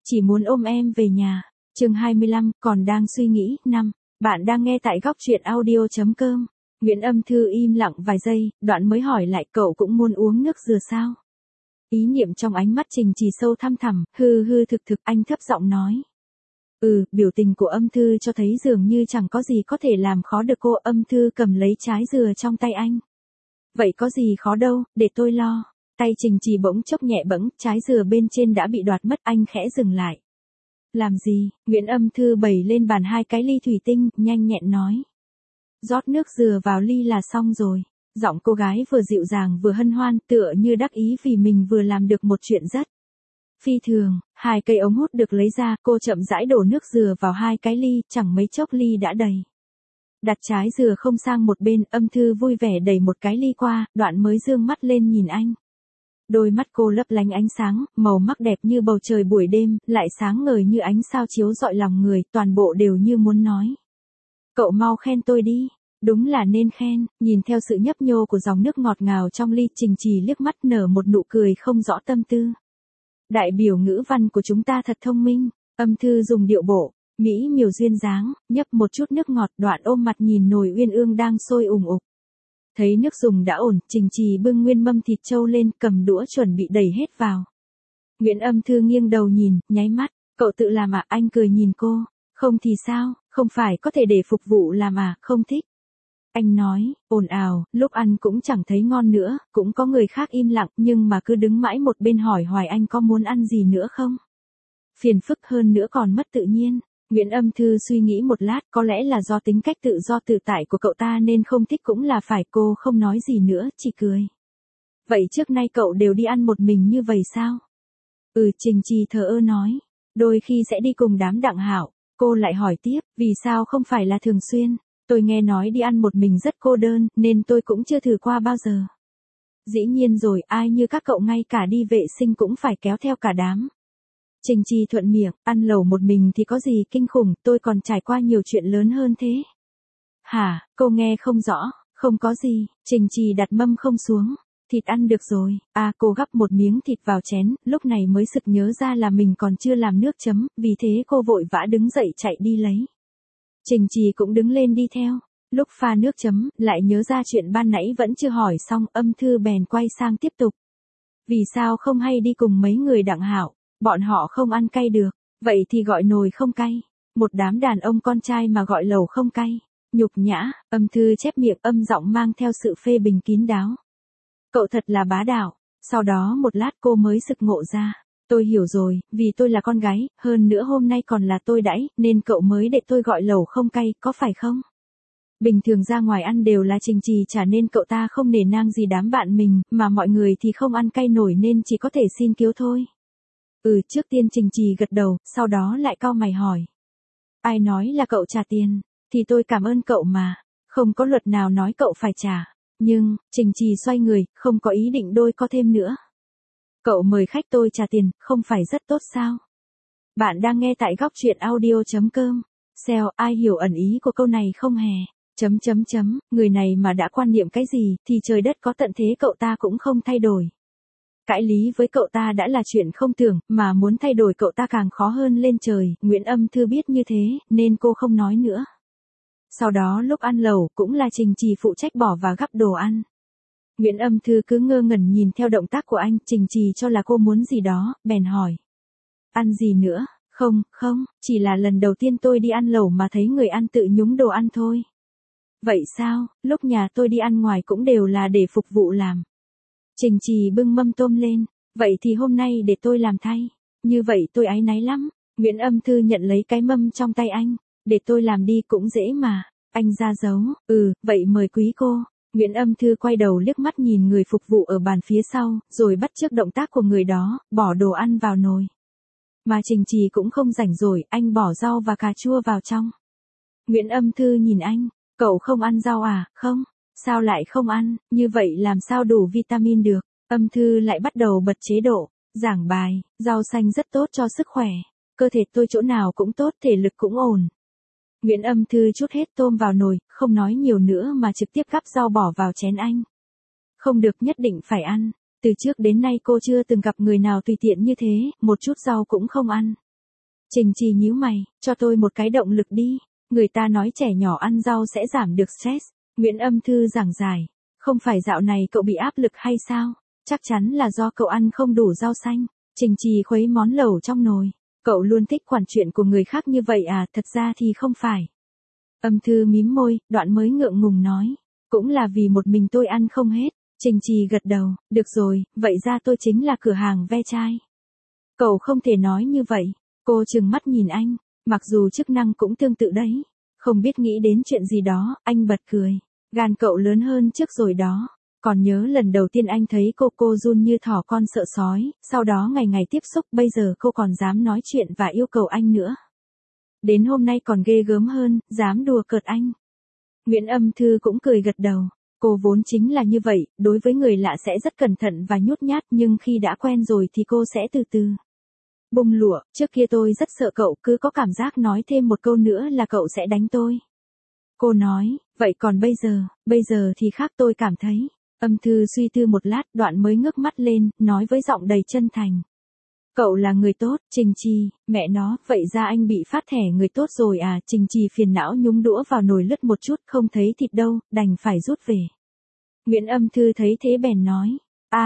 chỉ muốn ôm em về nhà. Chương 25, còn đang suy nghĩ. 5. Bạn đang nghe tại góc truyện audio.com. Nguyễn Âm Thư im lặng vài giây, đoạn mới hỏi lại, cậu cũng muốn uống nước dừa sao? Ý niệm trong ánh mắt Trình Trì sâu thăm thẳm, thực, anh thấp giọng nói. Biểu tình của Âm Thư cho thấy dường như chẳng có gì có thể làm khó được cô. Âm Thư cầm lấy trái dừa trong tay anh. Vậy có gì khó đâu, để tôi lo. Tay Trình Trì bỗng chốc nhẹ bẫng, trái dừa bên trên đã bị đoạt mất, anh khẽ dừng lại. Làm gì? Nguyễn Âm Thư bày lên bàn 2 cái ly thủy tinh, nhanh nhẹn nói. Rót nước dừa vào ly là xong rồi. Giọng cô gái vừa dịu dàng vừa hân hoan, tựa như đắc ý vì mình vừa làm được một chuyện rất phi thường. 2 cây ống hút được lấy ra, cô chậm rãi đổ nước dừa vào 2 cái ly, chẳng mấy chốc ly đã đầy. Đặt trái dừa không sang một bên, Âm Thư vui vẻ đẩy một cái ly qua, đoạn mới dương mắt lên nhìn anh. Đôi mắt cô lấp lánh ánh sáng, màu mắt đẹp như bầu trời buổi đêm, lại sáng ngời như ánh sao chiếu rọi lòng người, toàn bộ đều như muốn nói. Cậu mau khen tôi đi. Đúng là nên khen. Nhìn theo sự nhấp nhô của dòng nước ngọt ngào trong ly, Trình Trì liếc mắt nở một nụ cười không rõ tâm tư. Đại biểu ngữ văn của chúng ta thật thông minh. Âm Thư dùng điệu bộ mỹ miều duyên dáng, nhấp một chút nước ngọt, đoạn ôm mặt nhìn nồi uyên ương đang sôi ùng ục. Thấy nước dùng đã ổn, Trình Trì bưng nguyên mâm thịt trâu lên, cầm đũa chuẩn bị đẩy hết vào. Nguyễn Âm Thư nghiêng đầu nhìn, nháy mắt. Cậu tự làm à? Anh cười nhìn cô. Không thì sao, không phải có thể để phục vụ làm à, không thích. Anh nói, ồn ào, lúc ăn cũng chẳng thấy ngon nữa, cũng có người khác im lặng nhưng mà cứ đứng mãi một bên hỏi hoài anh có muốn ăn gì nữa không. Phiền phức hơn nữa còn mất tự nhiên. Nguyễn Âm Thư suy nghĩ một lát, có lẽ là do tính cách tự do tự tại của cậu ta nên không thích cũng là phải. Cô không nói gì nữa, chỉ cười. Vậy trước nay cậu đều đi ăn một mình như vậy sao? Trình Trì thờ ơ nói. Đôi khi sẽ đi cùng đám Đặng Hạo. Cô lại hỏi tiếp, vì sao không phải là thường xuyên? Tôi nghe nói đi ăn một mình rất cô đơn, nên tôi cũng chưa thử qua bao giờ. Dĩ nhiên rồi, ai như các cậu ngay cả đi vệ sinh cũng phải kéo theo cả đám. Trình Trì thuận miệng, ăn lẩu một mình thì có gì kinh khủng, tôi còn trải qua nhiều chuyện lớn hơn thế. Hả, cô nghe không rõ, không có gì. Trình Trì đặt mâm không xuống. Thịt ăn được rồi. Cô gắp một miếng thịt vào chén, lúc này mới sực nhớ ra là mình còn chưa làm nước chấm, vì thế cô vội vã đứng dậy chạy đi lấy. Trình Trì cũng đứng lên đi theo. Lúc pha nước chấm, lại nhớ ra chuyện ban nãy vẫn chưa hỏi xong, Âm Thư bèn quay sang tiếp tục. Vì sao không hay đi cùng mấy người Đặng Hạo, bọn họ không ăn cay được, vậy thì gọi nồi không cay. Một đám đàn ông con trai mà gọi lẩu không cay. Nhục nhã. Âm Thư chép miệng, âm giọng mang theo sự phê bình kín đáo. Cậu thật là bá đạo. Sau đó một lát cô mới sực ngộ ra. Tôi hiểu rồi, vì tôi là con gái, hơn nữa hôm nay còn là tôi đãi, nên cậu mới để tôi gọi lẩu không cay, có phải không? Bình thường ra ngoài ăn đều là Trình Trì trả nên cậu ta không nể nang gì đám bạn mình, mà mọi người thì không ăn cay nổi nên chỉ có thể xin cứu thôi. Trước tiên Trình Trì gật đầu, sau đó lại cau mày hỏi. Ai nói là cậu trả tiền? Thì tôi cảm ơn cậu mà, không có luật nào nói cậu phải trả. Nhưng, Trình Trì xoay người, không có ý định đôi co thêm nữa. Cậu mời khách tôi trả tiền, không phải rất tốt sao? Bạn đang nghe tại góc truyện audio.com. Ai hiểu ẩn ý của câu này không hè? Người này mà đã quan niệm cái gì, thì trời đất có tận thế cậu ta cũng không thay đổi. Cãi lý với cậu ta đã là chuyện không tưởng, mà muốn thay đổi cậu ta càng khó hơn lên trời. Nguyễn Âm Thư biết như thế, nên cô không nói nữa. Sau đó lúc ăn lẩu, cũng là Trình Trì phụ trách bỏ và gắp đồ ăn. Nguyễn Âm Thư cứ ngơ ngẩn nhìn theo động tác của anh, Trình Trì cho là cô muốn gì đó, bèn hỏi. Ăn gì nữa? Không, chỉ là lần đầu tiên tôi đi ăn lẩu mà thấy người ăn tự nhúng đồ ăn thôi. Vậy sao, lúc nhà tôi đi ăn ngoài cũng đều là để phục vụ làm. Trình Trì bưng mâm tôm lên, vậy thì hôm nay để tôi làm thay. Như vậy tôi áy náy lắm. Nguyễn Âm Thư nhận lấy cái mâm trong tay anh, để tôi làm đi cũng dễ mà. Anh ra dấu, vậy mời quý cô. Nguyễn Âm Thư quay đầu liếc mắt nhìn người phục vụ ở bàn phía sau, rồi bắt chước động tác của người đó, bỏ đồ ăn vào nồi. Mà Trình Trì cũng không rảnh rồi, anh bỏ rau và cà chua vào trong. Nguyễn Âm Thư nhìn anh, cậu không ăn rau à? Không, sao lại không ăn, như vậy làm sao đủ vitamin được. Âm Thư lại bắt đầu bật chế độ, giảng bài, rau xanh rất tốt cho sức khỏe, cơ thể tôi chỗ nào cũng tốt, thể lực cũng ổn. Nguyễn Âm Thư trút hết tôm vào nồi, không nói nhiều nữa mà trực tiếp gắp rau bỏ vào chén anh. Không được, nhất định phải ăn. Từ trước đến nay cô chưa từng gặp người nào tùy tiện như thế, một chút rau cũng không ăn. Trình Trì nhíu mày, cho tôi một cái động lực đi. Người ta nói trẻ nhỏ ăn rau sẽ giảm được stress. Nguyễn Âm Thư giảng giải. Không phải dạo này cậu bị áp lực hay sao? Chắc chắn là do cậu ăn không đủ rau xanh. Trình Trì khuấy món lẩu trong nồi. Cậu luôn thích quản chuyện của người khác như vậy à? Thật ra thì không phải. Âm Thư mím môi, đoạn mới ngượng ngùng nói. Cũng là vì một mình tôi ăn không hết. Trình Trì gật đầu, được rồi, vậy ra tôi chính là cửa hàng ve chai. Cậu không thể nói như vậy. Cô trừng mắt nhìn anh, mặc dù chức năng cũng tương tự đấy. Không biết nghĩ đến chuyện gì đó, anh bật cười. Gan cậu lớn hơn trước rồi đó. Còn nhớ lần đầu tiên anh thấy cô run như thỏ con sợ sói, sau đó ngày ngày tiếp xúc, bây giờ cô còn dám nói chuyện và yêu cầu anh nữa. Đến hôm nay còn ghê gớm hơn, dám đùa cợt anh. Nguyễn Âm Thư cũng cười gật đầu. Cô vốn chính là như vậy, đối với người lạ sẽ rất cẩn thận và nhút nhát, nhưng khi đã quen rồi thì cô sẽ từ từ bung lụa. Trước kia tôi rất sợ cậu, cứ có cảm giác nói thêm một câu nữa là cậu sẽ đánh tôi. Cô nói, vậy còn bây giờ thì khác, tôi cảm thấy. Âm Thư suy tư một lát, đoạn mới ngước mắt lên, nói với giọng đầy chân thành. Cậu là người tốt. Trình Trì, mẹ nó, vậy ra anh bị phát thẻ người tốt rồi à? Trình Trì phiền não nhúng đũa vào nồi lướt một chút, không thấy thịt đâu, đành phải rút về. Nguyễn Âm Thư thấy thế bèn nói,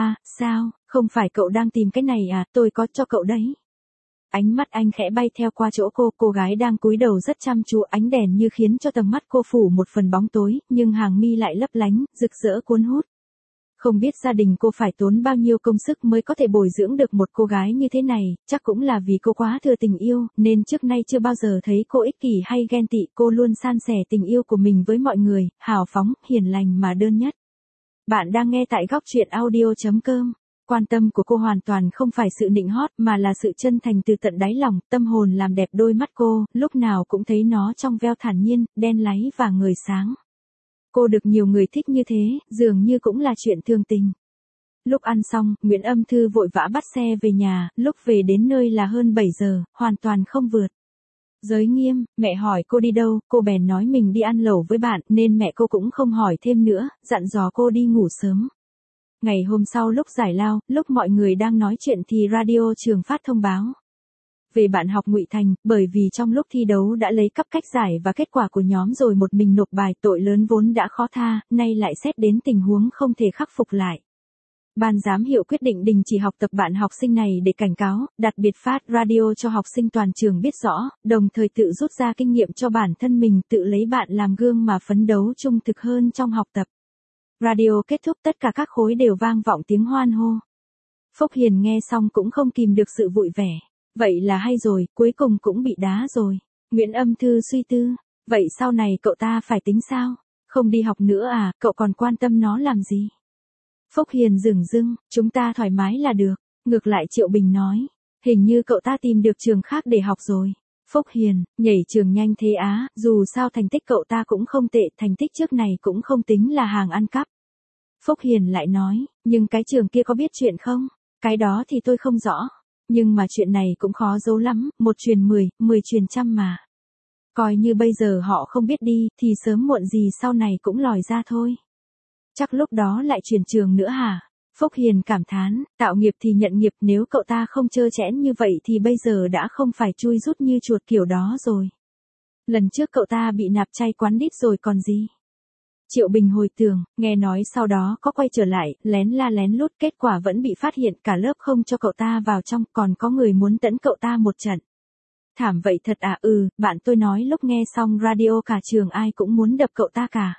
sao, không phải cậu đang tìm cái này à, tôi có cho cậu đấy. Ánh mắt anh khẽ bay theo qua chỗ cô gái đang cúi đầu rất chăm chú, ánh đèn như khiến cho tầm mắt cô phủ một phần bóng tối, nhưng hàng mi lại lấp lánh, rực rỡ cuốn hút. Không biết gia đình cô phải tốn bao nhiêu công sức mới có thể bồi dưỡng được một cô gái như thế này, chắc cũng là vì cô quá thừa tình yêu, nên trước nay chưa bao giờ thấy cô ích kỷ hay ghen tị, cô luôn san sẻ tình yêu của mình với mọi người, hào phóng, hiền lành mà đơn nhất. Bạn đang nghe tại góc truyện audio.com. Quan tâm của cô hoàn toàn không phải sự nịnh hót mà là sự chân thành từ tận đáy lòng, tâm hồn làm đẹp đôi mắt cô, lúc nào cũng thấy nó trong veo thản nhiên, đen láy và ngời sáng. Cô được nhiều người thích như thế, dường như cũng là chuyện thường tình. Lúc ăn xong, Nguyễn Âm Thư vội vã bắt xe về nhà, lúc về đến nơi là hơn 7 giờ, hoàn toàn không vượt. Giới Nghiêm, mẹ hỏi cô đi đâu, cô bèn nói mình đi ăn lẩu với bạn, nên mẹ cô cũng không hỏi thêm nữa, dặn dò cô đi ngủ sớm. Ngày hôm sau lúc giải lao, lúc mọi người đang nói chuyện thì radio trường phát thông báo về bạn học Ngụy Thành, bởi vì trong lúc thi đấu đã lấy cắp cách giải và kết quả của nhóm rồi một mình nộp bài, tội lớn vốn đã khó tha, nay lại xét đến tình huống không thể khắc phục lại. Ban giám hiệu quyết định đình chỉ học tập bạn học sinh này để cảnh cáo, đặc biệt phát radio cho học sinh toàn trường biết rõ, đồng thời tự rút ra kinh nghiệm cho bản thân mình, tự lấy bạn làm gương mà phấn đấu trung thực hơn trong học tập. Radio kết thúc, tất cả các khối đều vang vọng tiếng hoan hô. Phúc Hiền nghe xong cũng không kìm được sự vui vẻ. Vậy là hay rồi, cuối cùng cũng bị đá rồi. Nguyễn Âm Thư suy tư, vậy sau này cậu ta phải tính sao? Không đi học nữa à, cậu còn quan tâm nó làm gì? Phúc Hiền dửng dưng, chúng ta thoải mái là được. Ngược lại Triệu Bình nói, hình như cậu ta tìm được trường khác để học rồi. Phúc Hiền, nhảy trường nhanh thế á, dù sao thành tích cậu ta cũng không tệ, thành tích trước này cũng không tính là hàng ăn cắp. Phúc Hiền lại nói, nhưng cái trường kia có biết chuyện không? Cái đó thì tôi không rõ. Nhưng mà chuyện này cũng khó giấu lắm, 1 truyền 10, 10 truyền trăm mà. Coi như bây giờ họ không biết đi, thì sớm muộn gì sau này cũng lòi ra thôi. Chắc lúc đó lại chuyển trường nữa hả? Phúc Hiền cảm thán, tạo nghiệp thì nhận nghiệp, nếu cậu ta không trơ trẽn như vậy thì bây giờ đã không phải chui rút như chuột kiểu đó rồi. Lần trước cậu ta bị nạp chay quán đít rồi còn gì. Triệu Bình hồi tưởng, nghe nói sau đó có quay trở lại, lén la lén lút, kết quả vẫn bị phát hiện, cả lớp không cho cậu ta vào trong, còn có người muốn tấn cậu ta một trận. Thảm vậy thật à? Bạn tôi nói lúc nghe xong radio cả trường ai cũng muốn đập cậu ta cả.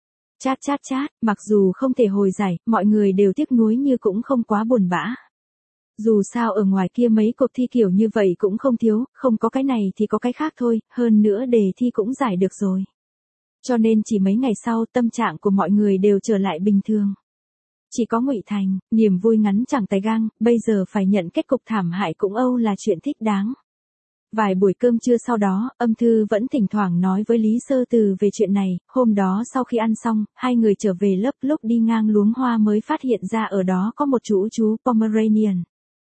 Chát, mặc dù không thể hồi giải, mọi người đều tiếc nuối như cũng không quá buồn bã. Dù sao ở ngoài kia mấy cuộc thi kiểu như vậy cũng không thiếu, không có cái này thì có cái khác thôi, hơn nữa đề thi cũng giải được rồi. Cho nên chỉ mấy ngày sau tâm trạng của mọi người đều trở lại bình thường. Chỉ có Ngụy Thành, niềm vui ngắn chẳng tay gang, bây giờ phải nhận kết cục thảm hại cũng âu là chuyện thích đáng. Vài buổi cơm trưa sau đó, Âm Thư vẫn thỉnh thoảng nói với Lý Sơ Từ về chuyện này, hôm đó sau khi ăn xong, hai người trở về lớp, lúc đi ngang luống hoa mới phát hiện ra ở đó có một chú Pomeranian.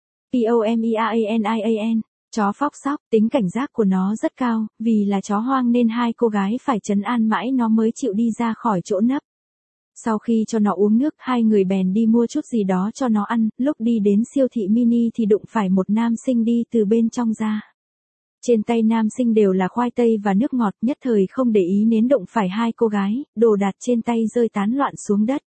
Pomeranian. Chó phóc sóc, tính cảnh giác của nó rất cao, vì là chó hoang nên hai cô gái phải trấn an mãi nó mới chịu đi ra khỏi chỗ nấp. Sau khi cho nó uống nước, hai người bèn đi mua chút gì đó cho nó ăn, lúc đi đến siêu thị mini thì đụng phải một nam sinh đi từ bên trong ra. Trên tay nam sinh đều là khoai tây và nước ngọt, nhất thời không để ý nến đụng phải hai cô gái, đồ đạc trên tay rơi tán loạn xuống đất.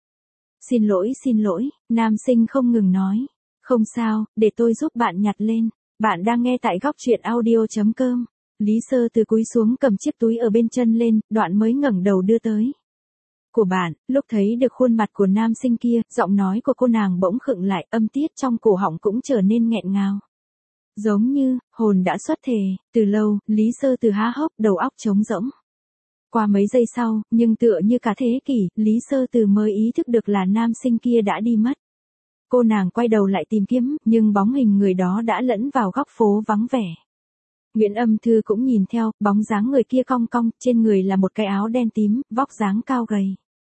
Xin lỗi, nam sinh không ngừng nói. Không sao, để tôi giúp bạn nhặt lên. Bạn đang nghe tại góc truyện audio.com. Lý Sơ từ cúi xuống cầm chiếc túi ở bên chân lên, đoạn mới ngẩng đầu đưa tới. Của bạn, lúc thấy được khuôn mặt của nam sinh kia, giọng nói của cô nàng bỗng khựng lại, âm tiết trong cổ họng cũng trở nên nghẹn ngào. Giống như, hồn đã xuất thể, từ lâu, Lý Sơ từ há hốc, đầu óc trống rỗng. Qua mấy giây sau, nhưng tựa như cả thế kỷ, Lý Sơ từ mới ý thức được là nam sinh kia đã đi mất. Cô nàng quay đầu lại tìm kiếm, nhưng bóng hình người đó đã lẫn vào góc phố vắng vẻ. Nguyễn Âm Thư cũng nhìn theo, bóng dáng người kia cong cong, trên người là một cái áo đen tím, vóc dáng cao gầy.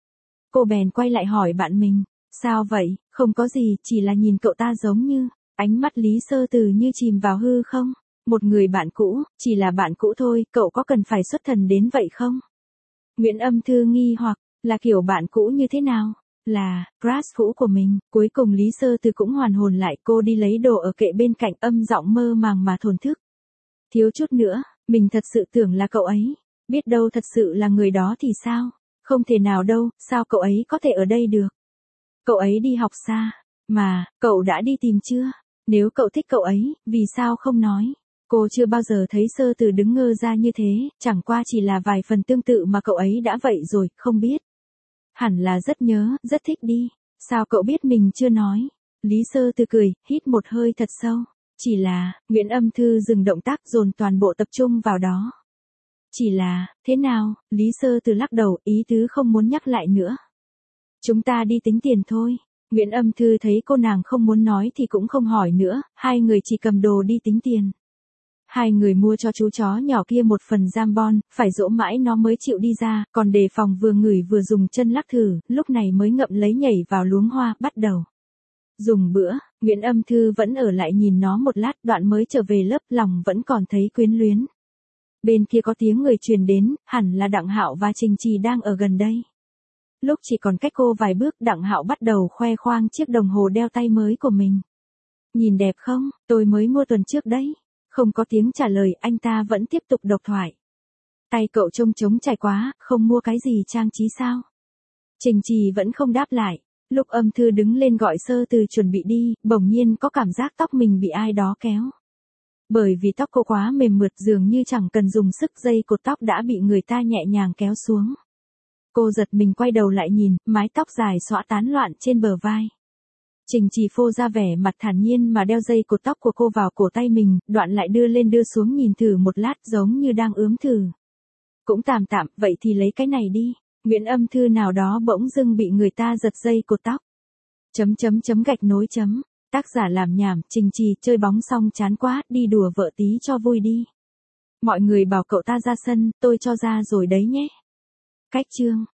Cô bèn quay lại hỏi bạn mình, sao vậy, không có gì, chỉ là nhìn cậu ta giống như, ánh mắt Lý Sơ Từ như chìm vào hư không, một người bạn cũ, chỉ là bạn cũ thôi, cậu có cần phải xuất thần đến vậy không? Nguyễn Âm Thư nghi hoặc, là kiểu bạn cũ như thế nào? Là, crush cũ của mình, cuối cùng Lý Sơ Từ cũng hoàn hồn lại, cô đi lấy đồ ở kệ bên cạnh, âm giọng mơ màng mà thổn thức. Thiếu chút nữa, mình thật sự tưởng là cậu ấy, biết đâu thật sự là người đó thì sao? Không thể nào đâu, sao cậu ấy có thể ở đây được? Cậu ấy đi học xa, mà, cậu đã đi tìm chưa? Nếu cậu thích cậu ấy, vì sao không nói? Cô chưa bao giờ thấy Sơ Từ đứng ngơ ra như thế, chẳng qua chỉ là vài phần tương tự mà cậu ấy đã vậy rồi, không biết. Hẳn là rất nhớ, rất thích đi. Sao cậu biết mình chưa nói? Lý Sơ Từ cười, hít một hơi thật sâu. Chỉ là, Nguyễn Âm Thư dừng động tác dồn toàn bộ tập trung vào đó. Chỉ là, thế nào? Lý Sơ Từ lắc đầu, ý tứ không muốn nhắc lại nữa. Chúng ta đi tính tiền thôi. Nguyễn Âm Thư thấy cô nàng không muốn nói thì cũng không hỏi nữa, hai người chỉ cầm đồ đi tính tiền. Hai người mua cho chú chó nhỏ kia một phần jambon, phải dỗ mãi nó mới chịu đi ra, còn đề phòng vừa ngửi vừa dùng chân lắc thử, lúc này mới ngậm lấy nhảy vào luống hoa, bắt đầu. Dùng bữa, Nguyễn Âm Thư vẫn ở lại nhìn nó một lát, đoạn mới trở về lớp, lòng vẫn còn thấy quyến luyến. Bên kia có tiếng người truyền đến, hẳn là Đặng Hạo và Trình Trì đang ở gần đây. Lúc chỉ còn cách cô vài bước, Đặng Hạo bắt đầu khoe khoang chiếc đồng hồ đeo tay mới của mình. Nhìn đẹp không, tôi mới mua tuần trước đấy. Không có tiếng trả lời, anh ta vẫn tiếp tục độc thoại. Tay cậu trông trống trải quá, không mua cái gì trang trí sao? Trình Trì vẫn không đáp lại. Lúc Âm Thư đứng lên gọi Sơ Từ chuẩn bị đi, bỗng nhiên có cảm giác tóc mình bị ai đó kéo. Bởi vì tóc cô quá mềm mượt, dường như chẳng cần dùng sức, dây cột tóc đã bị người ta nhẹ nhàng kéo xuống. Cô giật mình quay đầu lại nhìn, mái tóc dài xõa tán loạn trên bờ vai. Trình Trì phô ra vẻ mặt thản nhiên mà đeo dây cột tóc của cô vào cổ tay mình, đoạn lại đưa lên đưa xuống nhìn thử một lát, giống như đang ướm thử. Cũng tạm tạm, vậy thì lấy cái này đi. Nguyễn Âm Thư nào đó bỗng dưng bị người ta giật dây cột tóc. .. Tác giả làm nhảm, Trình Trì chơi bóng xong chán quá, đi đùa vợ tí cho vui đi. Mọi người bảo cậu ta ra sân, tôi cho ra rồi đấy nhé. Cách chương